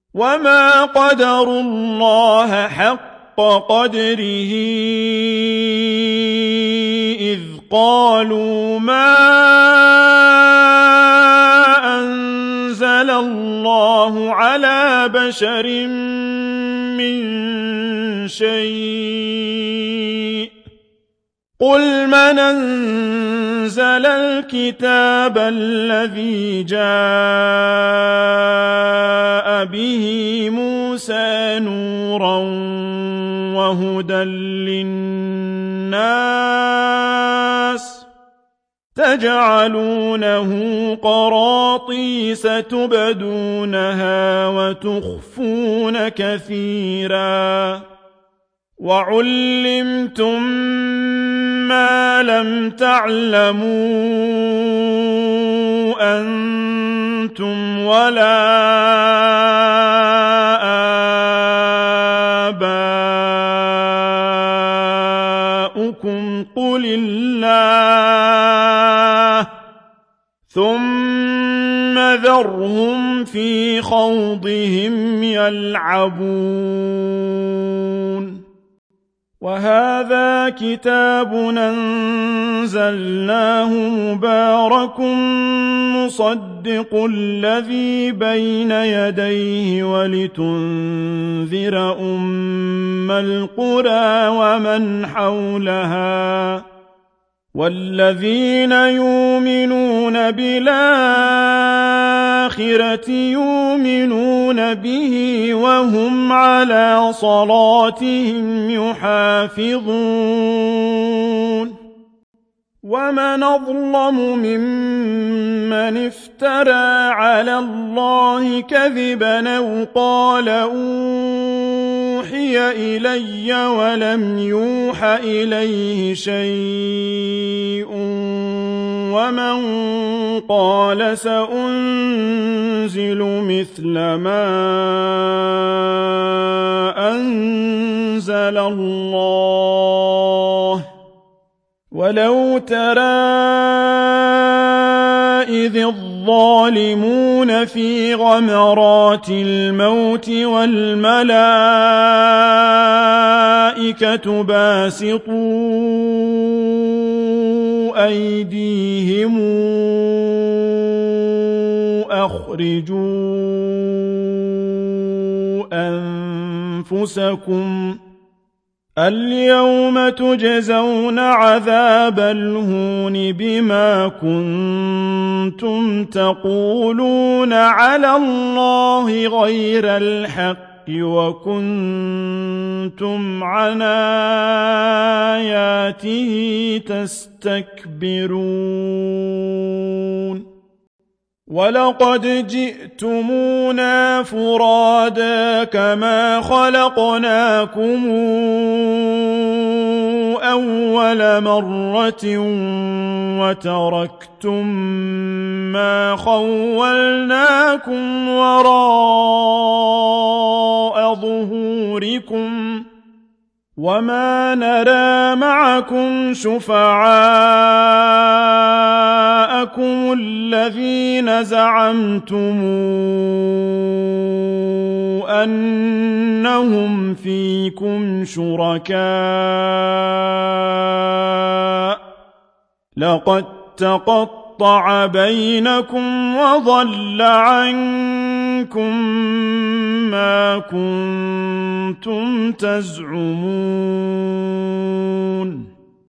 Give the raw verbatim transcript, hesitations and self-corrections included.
وما قدروا الله حق قدره إذ قالوا ما أنزل الله على بشر من شيء قل من أنزل الكتاب الذي جاء به موسى نورا وهدى للناس تجعلونه قراطيس تبدونها وتخفون كثيرا وعلمتم ما لم تعلموا أنتم ولا آباؤكم قل الله ثم ذرهم في خوضهم يلعبون وهذا كتاب أنزلناه مبارك مصدق الذي بين يديه ولتنذر أم القرى ومن حولها والذين يؤمنون بالآخرة يؤمنون به وهم على صلاتهم يحافظون ومن أظلم ممن افترى على الله كذبا أو قال أوحي إلي ولم يوح إليه شيء ومن قال سأنزل مثل ما أنزل الله ولو ترى إذ الظالمون في غمرات الموت والملائكة باسطوا أيديهم أخرجوا أنفسكم اليوم تجزون عذاب الهون بما كنتم تقولون على الله غير الحق وكنتم عن آياته تستكبرون ولقد جئتمونا فرادا كما خلقناكم أول مرة وتركتم ما خولناكم وراء ظهوركم وما نرى معكم شفعاءكم الذين زعمتم أنهم فيكم شركاء لقد تقطع بينكم وضل عنكم ما كنتم تزعمون